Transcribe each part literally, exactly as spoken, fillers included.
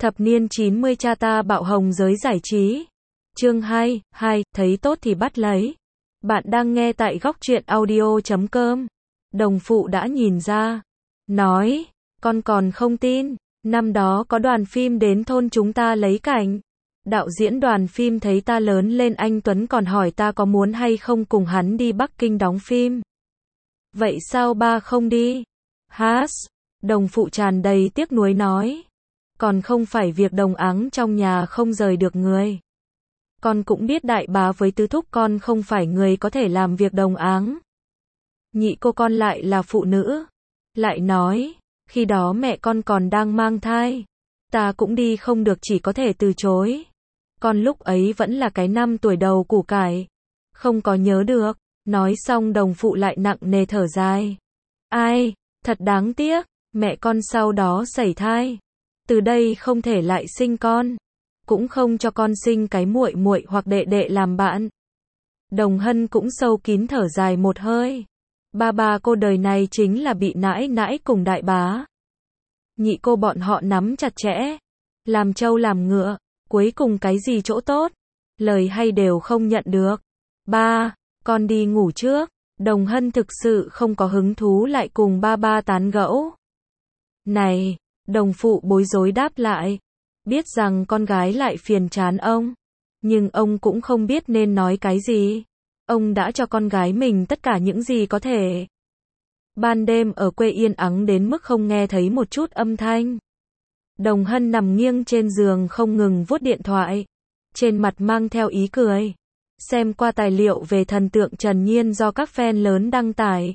Thập niên chín mươi cha ta bạo hồng giới giải trí. Chương hai, hai, thấy tốt thì bắt lấy. Bạn đang nghe tại góc truyện audio chấm com. Đồng phụ đã nhìn ra. Nói, con còn không tin. Năm đó có đoàn phim đến thôn chúng ta lấy cảnh. Đạo diễn đoàn phim thấy ta lớn lên, anh Tuấn còn hỏi ta có muốn hay không cùng hắn đi Bắc Kinh đóng phim. Vậy sao ba không đi? Hás, đồng phụ tràn đầy tiếc nuối nói. Còn không phải việc đồng áng trong nhà không rời được người. Con cũng biết đại bá với tứ thúc con không phải người có thể làm việc đồng áng. Nhị cô con lại là phụ nữ. Lại nói, khi đó mẹ con còn đang mang thai. Ta cũng đi không được, chỉ có thể từ chối. Con lúc ấy vẫn là cái năm tuổi đầu củ cải. Không có nhớ được. Nói xong đồng phụ lại nặng nề thở dài. Ai, thật đáng tiếc, mẹ con sau đó sảy thai. Từ đây không thể lại sinh con. Cũng không cho con sinh cái muội muội hoặc đệ đệ làm bạn. Đồng Hân cũng sâu kín thở dài một hơi. Ba ba cô đời này chính là bị nãi nãi cùng đại bá. Nhị cô bọn họ nắm chặt chẽ. Làm trâu làm ngựa. Cuối cùng cái gì chỗ tốt. Lời hay đều không nhận được. Ba, con đi ngủ trước. Đồng Hân thực sự không có hứng thú lại cùng ba ba tán gẫu. Này, đồng phụ bối rối đáp lại. Biết rằng con gái lại phiền chán ông. Nhưng ông cũng không biết nên nói cái gì. Ông đã cho con gái mình tất cả những gì có thể. Ban đêm ở quê yên ắng đến mức không nghe thấy một chút âm thanh. Đồng Hân nằm nghiêng trên giường không ngừng vuốt điện thoại. Trên mặt mang theo ý cười. Xem qua tài liệu về thần tượng Trần Nhiên do các fan lớn đăng tải.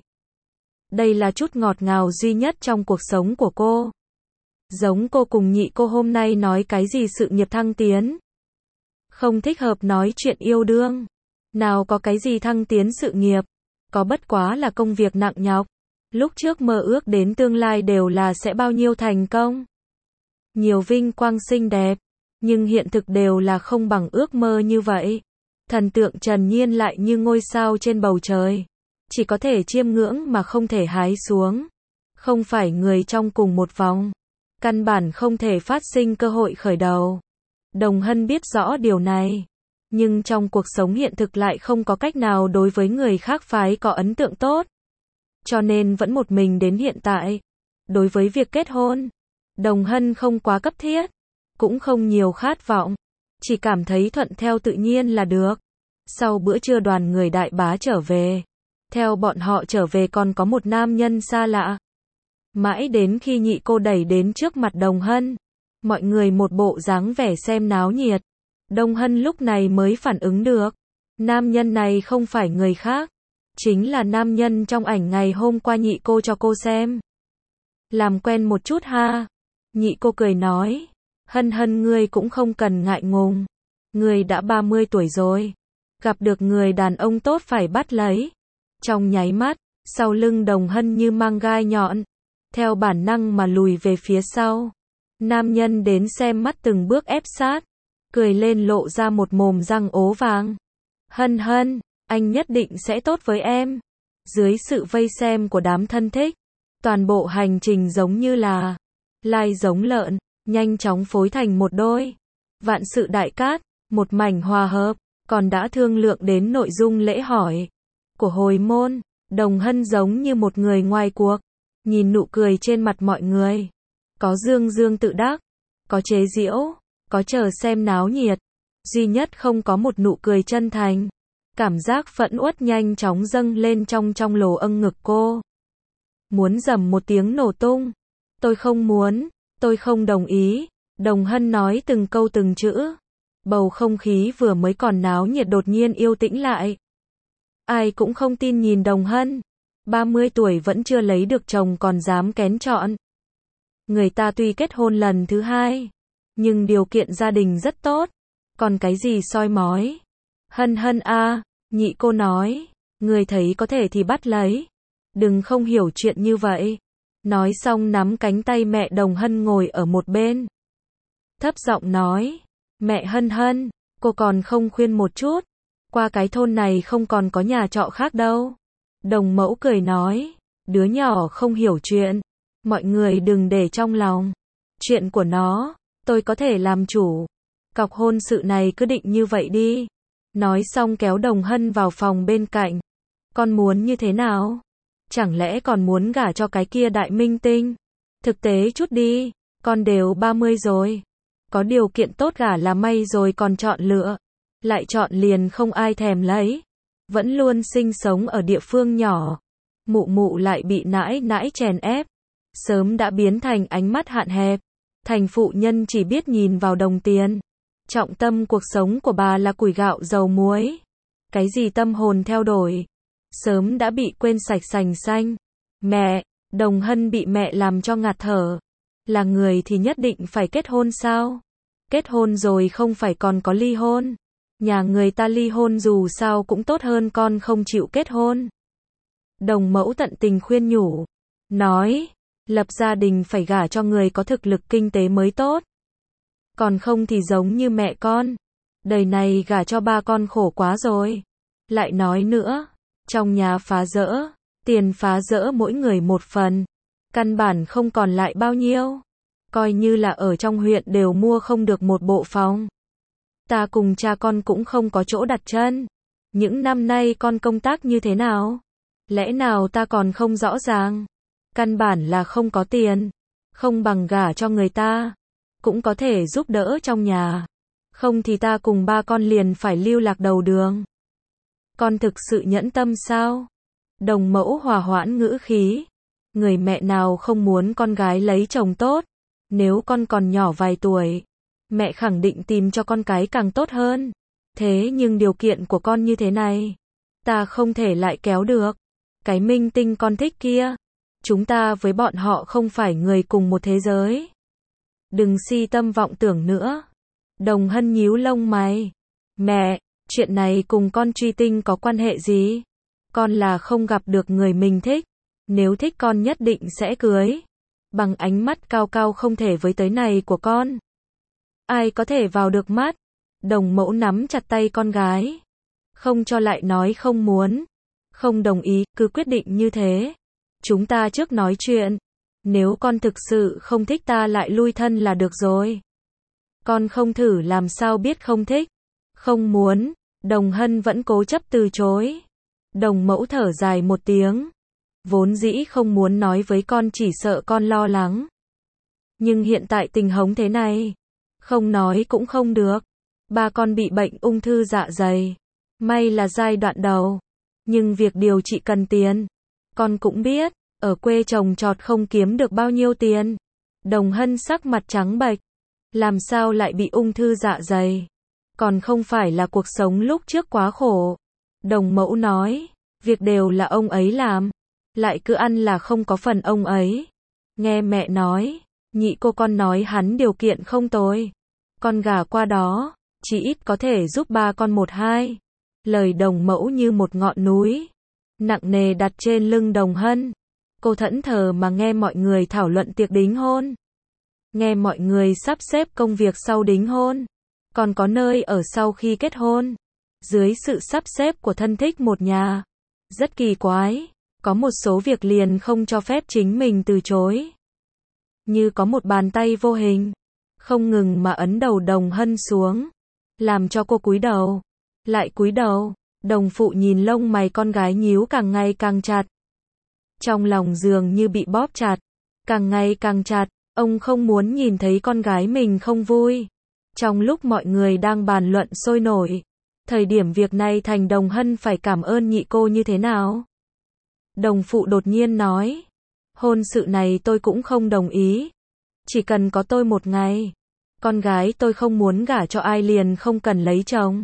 Đây là chút ngọt ngào duy nhất trong cuộc sống của cô. Giống cô cùng nhị cô hôm nay nói cái gì sự nghiệp thăng tiến. Không thích hợp nói chuyện yêu đương. Nào có cái gì thăng tiến sự nghiệp. Có bất quá là công việc nặng nhọc. Lúc trước mơ ước đến tương lai đều là sẽ bao nhiêu thành công. Nhiều vinh quang xinh đẹp. Nhưng hiện thực đều là không bằng ước mơ như vậy. Thần tượng Trần Nhiên lại như ngôi sao trên bầu trời. Chỉ có thể chiêm ngưỡng mà không thể hái xuống. Không phải người trong cùng một vòng. Căn bản không thể phát sinh cơ hội khởi đầu. Đồng Hân biết rõ điều này. Nhưng trong cuộc sống hiện thực lại không có cách nào đối với người khác phái có ấn tượng tốt. Cho nên vẫn một mình đến hiện tại. Đối với việc kết hôn, Đồng Hân không quá cấp thiết. Cũng không nhiều khát vọng. Chỉ cảm thấy thuận theo tự nhiên là được. Sau bữa trưa đoàn người đại bá trở về. Theo bọn họ trở về còn có một nam nhân xa lạ. Mãi đến khi nhị cô đẩy đến trước mặt Đồng Hân. Mọi người một bộ dáng vẻ xem náo nhiệt. Đồng Hân lúc này mới phản ứng được. Nam nhân này không phải người khác. Chính là nam nhân trong ảnh ngày hôm qua nhị cô cho cô xem. Làm quen một chút ha. Nhị cô cười nói. Hân Hân ngươi cũng không cần ngại ngùng. Ngươi đã ba mươi tuổi rồi. Gặp được người đàn ông tốt phải bắt lấy. Trong nháy mắt, sau lưng Đồng Hân như mang gai nhọn. Theo bản năng mà lùi về phía sau. Nam nhân đến xem mắt từng bước ép sát. Cười lên lộ ra một mồm răng ố vàng. Hân Hân, anh nhất định sẽ tốt với em. Dưới sự vây xem của đám thân thích. Toàn bộ hành trình giống như là lai giống lợn. Nhanh chóng phối thành một đôi. Vạn sự đại cát. Một mảnh hòa hợp. Còn đã thương lượng đến nội dung lễ hỏi của hồi môn. Đồng Hân giống như một người ngoài cuộc. Nhìn nụ cười trên mặt mọi người. Có dương dương tự đắc. Có chế giễu. Có chờ xem náo nhiệt. Duy nhất không có một nụ cười chân thành. Cảm giác phẫn uất nhanh chóng dâng lên trong trong lồ âng ngực cô. Muốn rầm một tiếng nổ tung. Tôi không muốn. Tôi không đồng ý. Đồng Hân nói từng câu từng chữ. Bầu không khí vừa mới còn náo nhiệt đột nhiên yên tĩnh lại. Ai cũng không tin nhìn Đồng Hân. ba mươi tuổi vẫn chưa lấy được chồng còn dám kén chọn. Người ta tuy kết hôn lần thứ hai. Nhưng điều kiện gia đình rất tốt. Còn cái gì soi mói. Hân Hân a, à, nhị cô nói. Người thấy có thể thì bắt lấy. Đừng không hiểu chuyện như vậy. Nói xong nắm cánh tay mẹ Đồng Hân ngồi ở một bên. Thấp giọng nói. Mẹ Hân Hân, cô còn không khuyên một chút. Qua cái thôn này không còn có nhà trọ khác đâu. Đồng mẫu cười nói. Đứa nhỏ không hiểu chuyện. Mọi người đừng để trong lòng. Chuyện của nó. tôi có thể làm chủ. Cọc hôn sự này cứ định như vậy đi. Nói xong kéo Đồng Hân vào phòng bên cạnh. Con muốn như thế nào? Chẳng lẽ còn muốn gả cho cái kia đại minh tinh? Thực tế chút đi, con đều ba mươi rồi. Có điều kiện tốt gả là may rồi còn chọn lựa. Lại chọn liền không ai thèm lấy. Vẫn luôn sinh sống ở địa phương nhỏ. Mụ mụ lại bị nãi nãi chèn ép. Sớm đã biến thành ánh mắt hạn hẹp. Thành phụ nhân chỉ biết nhìn vào đồng tiền. Trọng tâm cuộc sống của bà là củi gạo dầu muối. Cái gì tâm hồn theo đuổi. Sớm đã bị quên sạch sành xanh. Mẹ, Đồng Hân bị mẹ làm cho ngạt thở. Là người thì nhất định phải kết hôn sao? Kết hôn rồi không phải còn có ly hôn. Nhà người ta ly hôn dù sao cũng tốt hơn con không chịu kết hôn. Đồng mẫu tận tình khuyên nhủ. Nói, lập gia đình phải gả cho người có thực lực kinh tế mới tốt. Còn không thì giống như mẹ con. Đời này gả cho ba con khổ quá rồi. Lại nói nữa, trong nhà phá rỡ, tiền phá rỡ mỗi người một phần. Căn bản không còn lại bao nhiêu. Coi như là ở trong huyện đều mua không được một bộ phòng. Ta cùng cha con cũng không có chỗ đặt chân. Những năm nay con công tác như thế nào? Lẽ nào ta còn không rõ ràng? Căn bản là không có tiền. Không bằng gả cho người ta. Cũng có thể giúp đỡ trong nhà. Không thì ta cùng ba con liền phải lưu lạc đầu đường. Con thực sự nhẫn tâm sao? Đồng mẫu hòa hoãn ngữ khí. Người mẹ nào không muốn con gái lấy chồng tốt? Nếu con còn nhỏ vài tuổi, mẹ khẳng định tìm cho con cái càng tốt hơn. Thế nhưng điều kiện của con như thế này, ta không thể lại kéo được. Cái minh tinh con thích kia, chúng ta với bọn họ không phải người cùng một thế giới. Đừng si tâm vọng tưởng nữa. Đồng Hân nhíu lông mày. Mẹ, chuyện này cùng con truy tinh có quan hệ gì? Con là không gặp được người mình thích. Nếu thích con nhất định sẽ cưới. Bằng ánh mắt cao cao không thể với tới này của con. Ai có thể vào được mắt? Đồng mẫu nắm chặt tay con gái. Không cho lại nói không muốn. Không đồng ý, cứ quyết định như thế. Chúng ta trước nói chuyện. Nếu con thực sự không thích ta lại lui thân là được rồi. Con không thử làm sao biết không thích. Không muốn. Đồng Hân vẫn cố chấp từ chối. Đồng mẫu thở dài một tiếng. Vốn dĩ không muốn nói với con chỉ sợ con lo lắng. Nhưng hiện tại tình huống thế này. Không nói cũng không được. Ba con bị bệnh ung thư dạ dày. May là giai đoạn đầu. Nhưng việc điều trị cần tiền. Con cũng biết. Ở quê trồng trọt không kiếm được bao nhiêu tiền. Đồng Hân sắc mặt trắng bệch. Làm sao lại bị ung thư dạ dày? Còn không phải là cuộc sống lúc trước quá khổ. Đồng mẫu nói. Việc đều là ông ấy làm. Lại cứ ăn là không có phần ông ấy. Nghe mẹ nói. Nhị cô con nói hắn điều kiện không tồi. Con gả qua đó. Chỉ ít có thể giúp ba con một hai. Lời đồng mẫu như một ngọn núi. Nặng nề đặt trên lưng Đồng Hân. Cô thẫn thờ mà nghe mọi người thảo luận tiệc đính hôn. Nghe mọi người sắp xếp công việc sau đính hôn. Còn có nơi ở sau khi kết hôn. Dưới sự sắp xếp của thân thích một nhà. Rất kỳ quái. Có một số việc liền không cho phép chính mình từ chối. Như có một bàn tay vô hình. Không ngừng mà ấn đầu Đồng Hân xuống. Làm cho cô cúi đầu. Lại cúi đầu. Đồng phụ nhìn lông mày con gái nhíu càng ngày càng chặt. Trong lòng dường như bị bóp chặt. Càng ngày càng chặt. Ông không muốn nhìn thấy con gái mình không vui. Trong lúc mọi người đang bàn luận sôi nổi. Thời điểm việc này thành Đồng Hân phải cảm ơn nhị cô như thế nào? Đồng phụ đột nhiên nói. Hôn sự này tôi cũng không đồng ý. Chỉ cần có tôi một ngày. Con gái tôi không muốn gả cho ai liền không cần lấy chồng.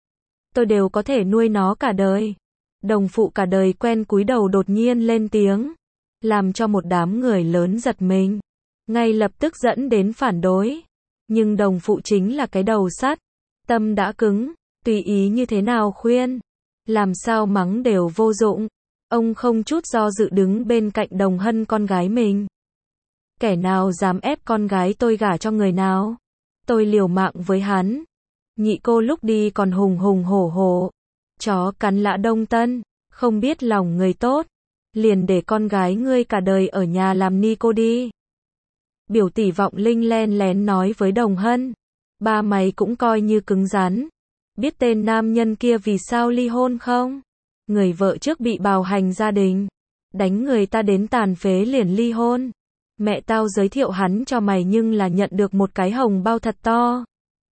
Tôi đều có thể nuôi nó cả đời. Đồng phụ cả đời quen cúi đầu đột nhiên lên tiếng. Làm cho một đám người lớn giật mình. Ngay lập tức dẫn đến phản đối. Nhưng đồng phụ chính là cái đầu sắt. Tâm đã cứng. Tùy ý như thế nào khuyên. Làm sao mắng đều vô dụng. Ông không chút do dự đứng bên cạnh Đồng Hân con gái mình. Kẻ nào dám ép con gái tôi gả cho người nào? Tôi liều mạng với hắn. Nhị cô lúc đi còn hùng hùng hổ hổ. Chó cắn lã Đông Tân. Không biết lòng người tốt. Liền để con gái ngươi cả đời ở nhà làm ni cô đi. Biểu tỷ Vọng Linh len lén nói với Đồng Hân. Ba mày cũng coi như cứng rắn. Biết tên nam nhân kia vì sao ly hôn không? Người vợ trước bị bạo hành gia đình. Đánh người ta đến tàn phế liền ly hôn. Mẹ tao giới thiệu hắn cho mày nhưng là nhận được một cái hồng bao thật to.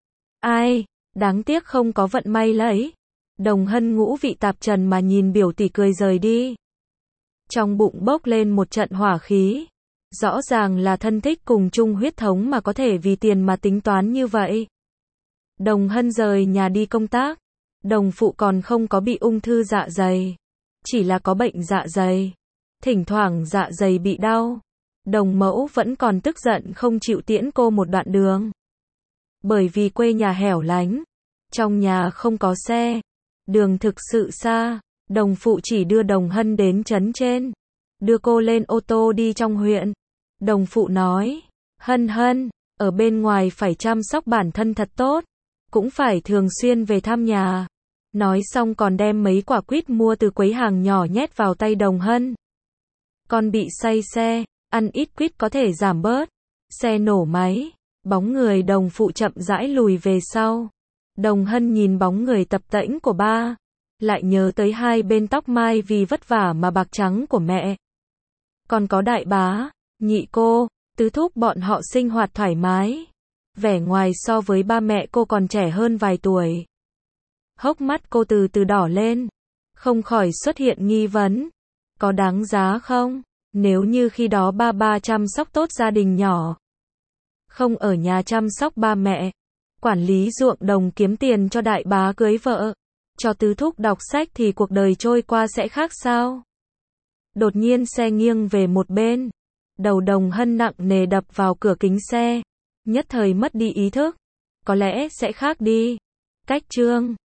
Ai, đáng tiếc không có vận may lấy. Đồng Hân ngũ vị tạp trần mà nhìn biểu tỷ cười rời đi. Trong bụng bốc lên một trận hỏa khí. Rõ ràng là thân thích cùng chung huyết thống mà có thể vì tiền mà tính toán như vậy. Đồng Hân rời nhà đi công tác. Đồng phụ còn không có bị ung thư dạ dày. Chỉ là có bệnh dạ dày. Thỉnh thoảng dạ dày bị đau. Đồng mẫu vẫn còn tức giận không chịu tiễn cô một đoạn đường. Bởi vì quê nhà hẻo lánh. Trong nhà không có xe. Đường thực sự xa. Đồng phụ chỉ đưa Đồng Hân đến trấn trên. Đưa cô lên ô tô đi trong huyện. Đồng phụ nói. Hân Hân, ở bên ngoài phải chăm sóc bản thân thật tốt. Cũng phải thường xuyên về thăm nhà. Nói xong còn đem mấy quả quýt mua từ quấy hàng nhỏ nhét vào tay Đồng Hân. Con bị say xe, ăn ít quýt có thể giảm bớt. Xe nổ máy, bóng người đồng phụ chậm rãi lùi về sau. Đồng Hân nhìn bóng người tập tễnh của ba, lại nhớ tới hai bên tóc mai vì vất vả mà bạc trắng của mẹ. Còn có đại bá, nhị cô, tứ thúc bọn họ sinh hoạt thoải mái. Vẻ ngoài so với ba mẹ cô còn trẻ hơn vài tuổi. Hốc mắt cô từ từ đỏ lên, không khỏi xuất hiện nghi vấn. Có đáng giá không? Nếu như khi đó ba ba chăm sóc tốt gia đình nhỏ. Không ở nhà chăm sóc ba mẹ. Quản lý ruộng đồng kiếm tiền cho đại bá cưới vợ. Cho tứ thúc đọc sách thì cuộc đời trôi qua sẽ khác sao? Đột nhiên xe nghiêng về một bên. Đầu Đồng Hân nặng nề đập vào cửa kính xe. Nhất thời mất đi ý thức. Có lẽ sẽ khác đi. Cách chương